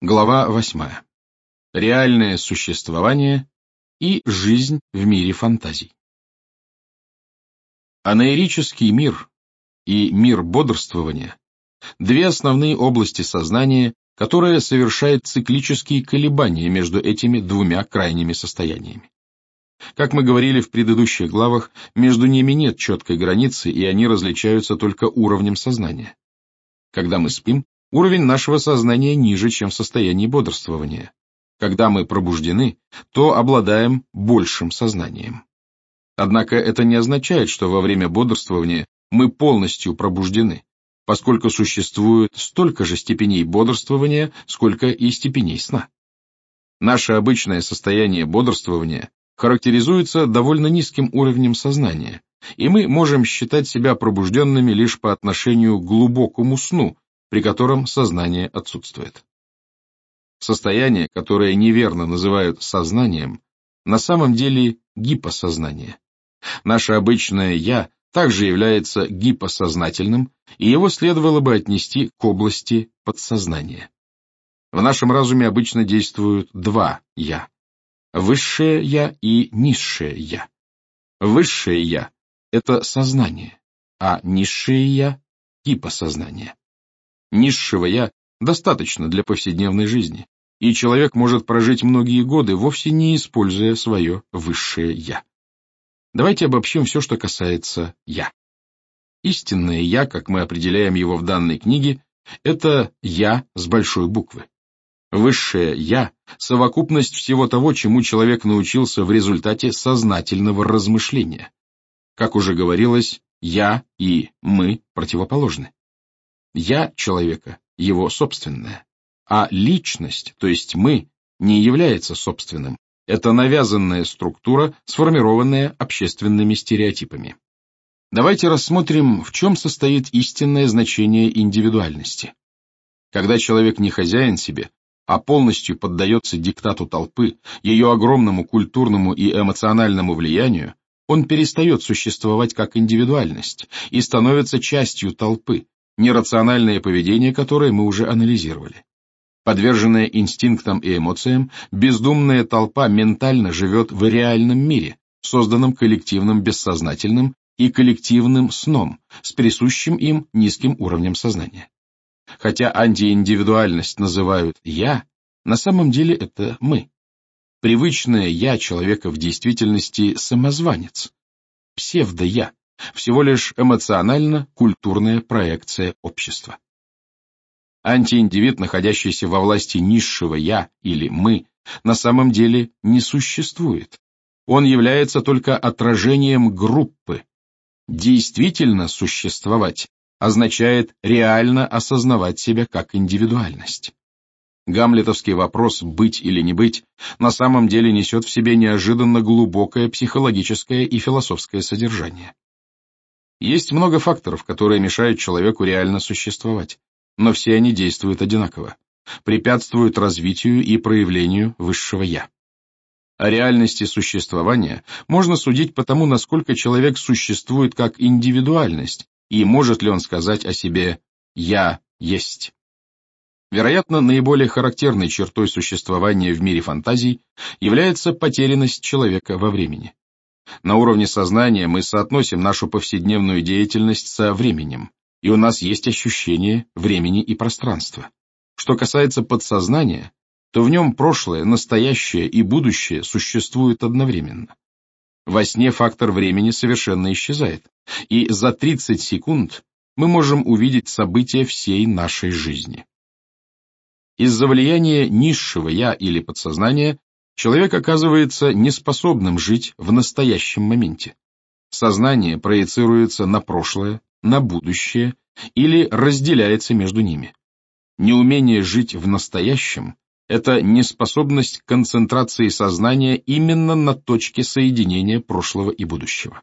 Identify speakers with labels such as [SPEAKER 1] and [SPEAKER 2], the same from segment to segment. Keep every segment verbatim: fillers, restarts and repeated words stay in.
[SPEAKER 1] Глава восьмая. Реальное существование и жизнь в мире фантазий. Анаэрический мир и мир бодрствования – две основные области сознания, которые совершают циклические колебания между этими двумя крайними состояниями. Как мы говорили в предыдущих главах, между ними нет четкой границы, и они различаются только уровнем сознания. Когда мы спим, уровень нашего сознания ниже, чем в состоянии бодрствования. Когда мы пробуждены, то обладаем большим сознанием. Однако это не означает, что во время бодрствования мы полностью пробуждены, поскольку существует столько же степеней бодрствования, сколько и степеней сна. Наше обычное состояние бодрствования характеризуется довольно низким уровнем сознания, и мы можем считать себя пробужденными лишь по отношению к глубокому сну, при котором сознание отсутствует. Состояние, которое неверно называют сознанием, на самом деле гипосознание. Наше обычное «я» также является гипосознательным, и его следовало бы отнести к области подсознания. В нашем разуме обычно действуют два «я» — высшее «я» и низшее «я». Высшее «я» — это сознание, а низшее «я» — гипосознание. Низшего «я» достаточно для повседневной жизни, и человек может прожить многие годы, вовсе не используя свое высшее «я». Давайте обобщим все, что касается «я». Истинное «я», как мы определяем его в данной книге, это «я» с большой буквы. Высшее «я» — совокупность всего того, чему человек научился в результате сознательного размышления. Как уже говорилось, «я» и «мы» противоположны. «Я» человека — его собственное, а личность, то есть «мы», не является собственным. Это навязанная структура, сформированная общественными стереотипами. Давайте рассмотрим, в чем состоит истинное значение индивидуальности. Когда человек не хозяин себе, а полностью поддается диктату толпы, ее огромному культурному и эмоциональному влиянию, он перестает существовать как индивидуальность и становится частью толпы, нерациональное поведение, которое мы уже анализировали. Подверженная инстинктам и эмоциям, бездумная толпа ментально живет в реальном мире, созданном коллективным бессознательным и коллективным сном, с присущим им низким уровнем сознания. Хотя антииндивидуальность называют «я», на самом деле это «мы». Привычное «я» человека в действительности самозванец, псевдо-я, всего лишь эмоционально-культурная проекция общества. Антииндивид, находящийся во власти низшего «я» или «мы», на самом деле не существует. Он является только отражением группы. Действительно существовать означает реально осознавать себя как индивидуальность. Гамлетовский вопрос «быть или не быть» на самом деле несет в себе неожиданно глубокое психологическое и философское содержание. Есть много факторов, которые мешают человеку реально существовать, но все они действуют одинаково, препятствуют развитию и проявлению высшего «я». О реальности существования можно судить по тому, насколько человек существует как индивидуальность, и может ли он сказать о себе «я есть». Вероятно, наиболее характерной чертой существования в мире фантазий является потерянность человека во времени. На уровне сознания мы соотносим нашу повседневную деятельность со временем, и у нас есть ощущение времени и пространства. Что касается подсознания, то в нем прошлое, настоящее и будущее существуют одновременно. Во сне фактор времени совершенно исчезает, и за тридцать секунд мы можем увидеть события всей нашей жизни. Из-за влияния низшего «я» или подсознания человек оказывается неспособным жить в настоящем моменте. Сознание проецируется на прошлое, на будущее или разделяется между ними. Неумение жить в настоящем — это неспособность к концентрации сознания именно на точке соединения прошлого и будущего.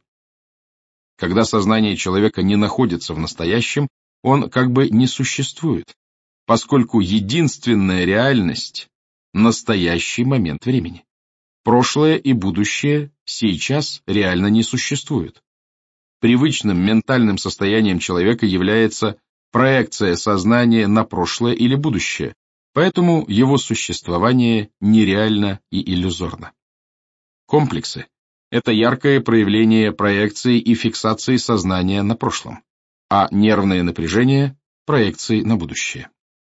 [SPEAKER 1] Когда сознание человека не находится в настоящем, он как бы не существует, поскольку единственная реальность — настоящий момент времени. Прошлое и будущее сейчас реально не существуют. Привычным ментальным состоянием человека является проекция сознания на прошлое или будущее, Поэтому его существование нереально и иллюзорно. Комплексы — это яркое проявление проекции и фиксации сознания на прошлом, а нервное напряжение — проекции на будущее.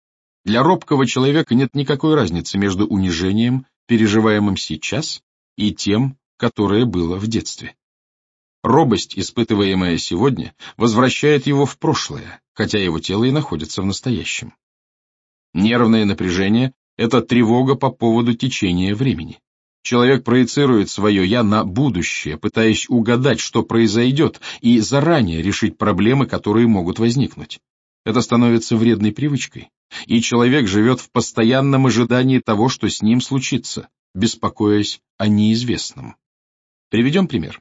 [SPEAKER 1] Для робкого человека нет никакой разницы между унижением, переживаемым сейчас, и тем, которое было в детстве. Робость, испытываемая сегодня, возвращает его в прошлое, хотя его тело и находится в настоящем. Нервное напряжение — это тревога по поводу течения времени. Человек проецирует свое «я» на будущее, пытаясь угадать, что произойдет, и заранее решить проблемы, которые могут возникнуть. Это становится вредной привычкой, и человек живет в постоянном ожидании того, что с ним случится, беспокоясь о неизвестном. Приведем пример.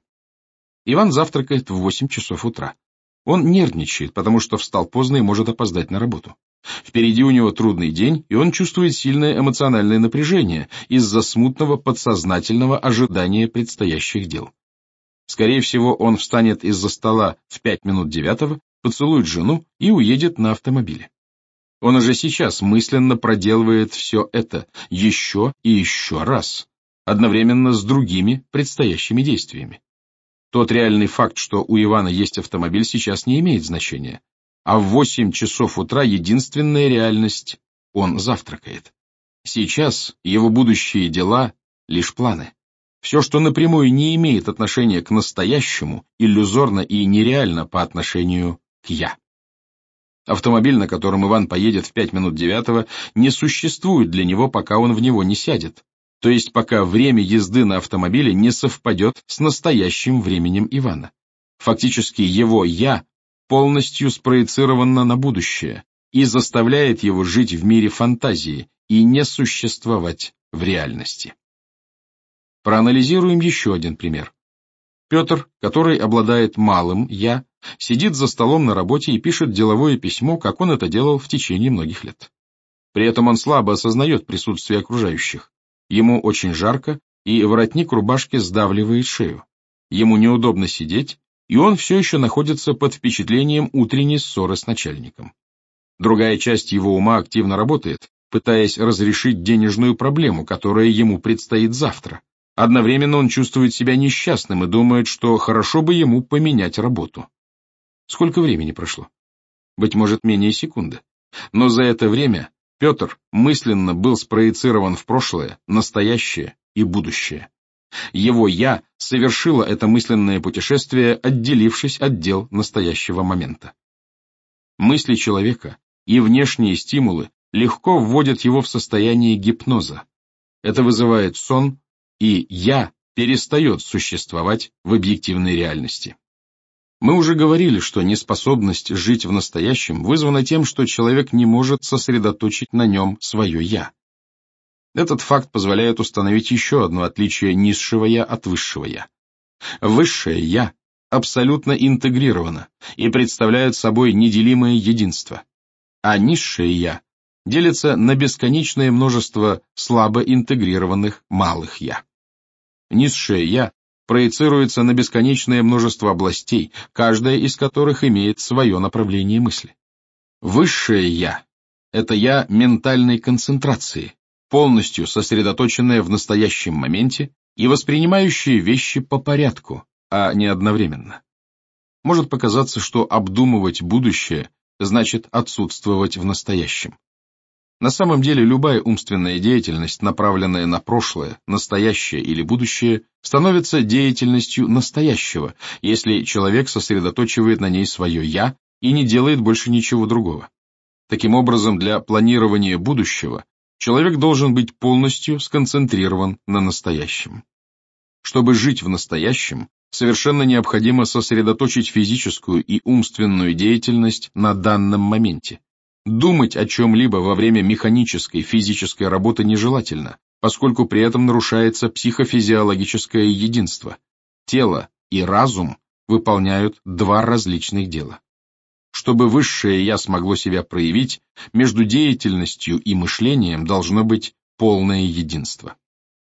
[SPEAKER 1] Иван завтракает в восемь часов утра. Он нервничает, потому что встал поздно и может опоздать на работу. Впереди у него трудный день, и он чувствует сильное эмоциональное напряжение из-за смутного подсознательного ожидания предстоящих дел. Скорее всего, он встанет из-за стола в пять минут девятого, поцелует жену и уедет на автомобиле. Он уже сейчас мысленно проделывает все это еще и еще раз, одновременно с другими предстоящими действиями. Тот реальный факт, что у Ивана есть автомобиль, сейчас не имеет значения. А в восемь часов утра единственная реальность — он завтракает. Сейчас его будущие дела — лишь планы. Все, что напрямую не имеет отношения к настоящему, иллюзорно и нереально по отношению к «я». Автомобиль, на котором Иван поедет в пять минут девятого, не существует для него, пока он в него не сядет. То есть пока время езды на автомобиле не совпадет с настоящим временем Ивана. Фактически его «я» полностью спроецировано на будущее и заставляет его жить в мире фантазии и не существовать в реальности. Проанализируем еще один пример. Петр, который обладает малым «я», сидит за столом на работе и пишет деловое письмо, как он это делал в течение многих лет. При этом он слабо осознает присутствие окружающих. Ему очень жарко, и воротник рубашки сдавливает шею. Ему неудобно сидеть, и он все еще находится под впечатлением утренней ссоры с начальником. Другая часть его ума активно работает, пытаясь разрешить денежную проблему, которая ему предстоит завтра. Одновременно он чувствует себя несчастным и думает, что хорошо бы ему поменять работу. Сколько времени прошло? Быть может, менее секунды. Но за это время Петр мысленно был спроецирован в прошлое, настоящее и будущее. Его «я» совершило это мысленное путешествие, отделившись от дел настоящего момента. Мысли человека и внешние стимулы легко вводят его в состояние гипноза. Это вызывает сон, и «я» перестает существовать в объективной реальности. Мы уже говорили, что неспособность жить в настоящем вызвана тем, что человек не может сосредоточить на нем свое «я». Этот факт позволяет установить еще одно отличие низшего «я» от высшего «я». Высшее «я» абсолютно интегрировано и представляет собой неделимое единство, а низшее «я» делится на бесконечное множество слабо интегрированных малых «я». Низшее «я» проецируется на бесконечное множество областей, каждая из которых имеет свое направление мысли. Высшее «я» — это «я» ментальной концентрации, полностью сосредоточенное в настоящем моменте и воспринимающее вещи по порядку, а не одновременно. Может показаться, что обдумывать будущее значит отсутствовать в настоящем. На самом деле любая умственная деятельность, направленная на прошлое, настоящее или будущее, становится деятельностью настоящего, если человек сосредоточивает на ней свое «я» и не делает больше ничего другого. Таким образом, для планирования будущего человек должен быть полностью сконцентрирован на настоящем. Чтобы жить в настоящем, совершенно необходимо сосредоточить физическую и умственную деятельность на данном моменте. Думать о чем-либо во время механической физической работы нежелательно, поскольку при этом нарушается психофизиологическое единство. Тело и разум выполняют два различных дела. Чтобы высшее «я» смогло себя проявить, между деятельностью и мышлением должно быть полное единство.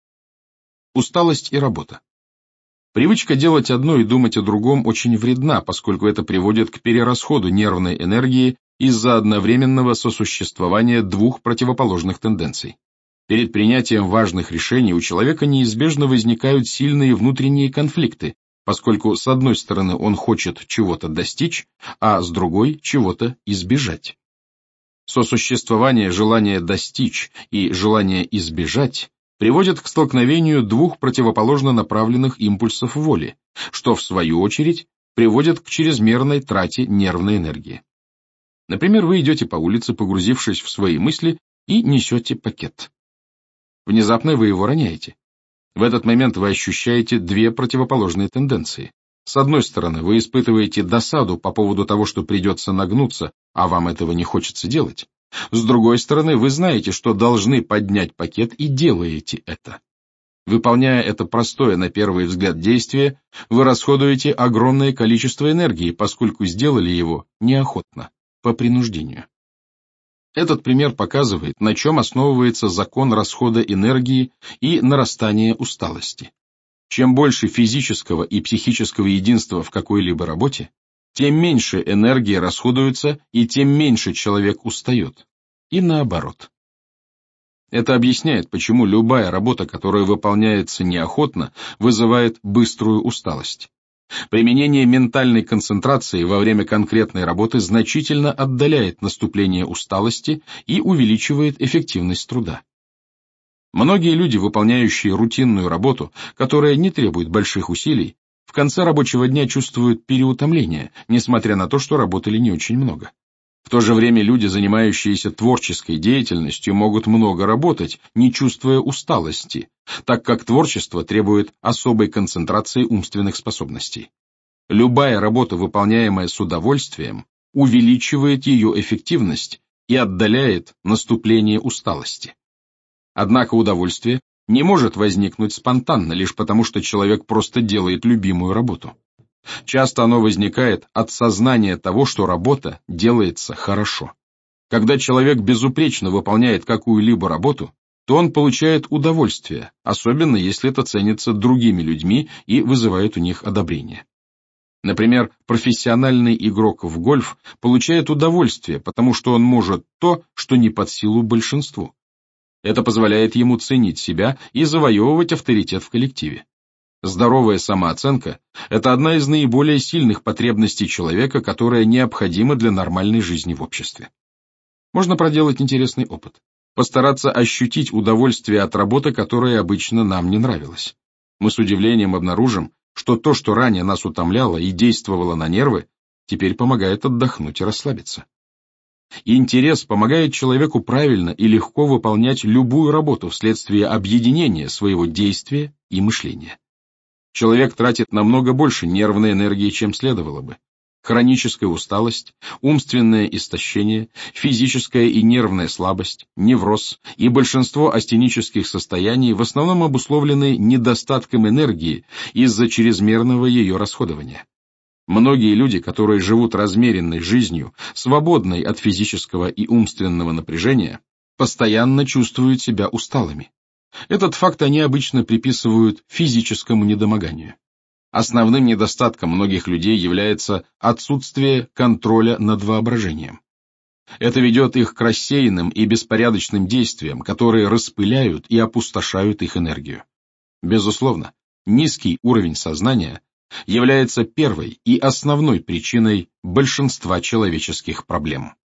[SPEAKER 1] Усталость и работа. Привычка делать одно и думать о другом очень вредна, поскольку это приводит к перерасходу нервной энергии из-за одновременного сосуществования двух противоположных тенденций. Перед принятием важных решений у человека неизбежно возникают сильные внутренние конфликты, поскольку с одной стороны он хочет чего-то достичь, а с другой чего-то избежать. Сосуществование желания достичь и желания избежать приводит к столкновению двух противоположно направленных импульсов воли, что, в свою очередь, приводит к чрезмерной трате нервной энергии. Например, вы идете по улице, погрузившись в свои мысли, и несете пакет. Внезапно вы его роняете. В этот момент вы ощущаете две противоположные тенденции. С одной стороны, вы испытываете досаду по поводу того, что придется нагнуться, а вам этого не хочется делать. С другой стороны, вы знаете, что должны поднять пакет, и делаете это. Выполняя это простое на первый взгляд действие, вы расходуете огромное количество энергии, поскольку сделали его неохотно, по принуждению. Этот пример показывает, на чем основывается закон расхода энергии и нарастания усталости. Чем больше физического и психического единства в какой-либо работе, тем меньше энергии расходуется и тем меньше человек устает. И наоборот. Это объясняет, почему любая работа, которая выполняется неохотно, вызывает быструю усталость. Применение ментальной концентрации во время конкретной работы значительно отдаляет наступление усталости и увеличивает эффективность труда. Многие люди, выполняющие рутинную работу, которая не требует больших усилий, в конце рабочего дня чувствуют переутомление, несмотря на то, что работали не очень много. В то же время люди, занимающиеся творческой деятельностью, могут много работать, не чувствуя усталости, так как творчество требует особой концентрации умственных способностей. Любая работа, выполняемая с удовольствием, увеличивает ее эффективность и отдаляет наступление усталости. Однако удовольствие не может возникнуть спонтанно, лишь потому, что человек просто делает любимую работу. Часто оно возникает от сознания того, что работа делается хорошо. Когда человек безупречно выполняет какую-либо работу, то он получает удовольствие, особенно если это ценится другими людьми и вызывает у них одобрение. Например, профессиональный игрок в гольф получает удовольствие, потому что он может то, что не под силу большинству. Это позволяет ему ценить себя и завоевывать авторитет в коллективе. Здоровая самооценка – это одна из наиболее сильных потребностей человека, которая необходима для нормальной жизни в обществе. Можно проделать интересный опыт. Постараться ощутить удовольствие от работы, которая обычно нам не нравилась. Мы с удивлением обнаружим, что то, что ранее нас утомляло и действовало на нервы, теперь помогает отдохнуть и расслабиться. Интерес помогает человеку правильно и легко выполнять любую работу вследствие объединения своего действия и мышления. Человек тратит намного больше нервной энергии, чем следовало бы. Хроническая усталость, умственное истощение, физическая и нервная слабость, невроз и большинство астенических состояний в основном обусловлены недостатком энергии из-за чрезмерного ее расходования. Многие люди, которые живут размеренной жизнью, свободной от физического и умственного напряжения, постоянно чувствуют себя усталыми. Этот факт они обычно приписывают физическому недомоганию. Основным недостатком многих людей является отсутствие контроля над воображением. Это ведет их к рассеянным и беспорядочным действиям, которые распыляют и опустошают их энергию. Безусловно, низкий уровень сознания является первой и основной причиной большинства человеческих проблем.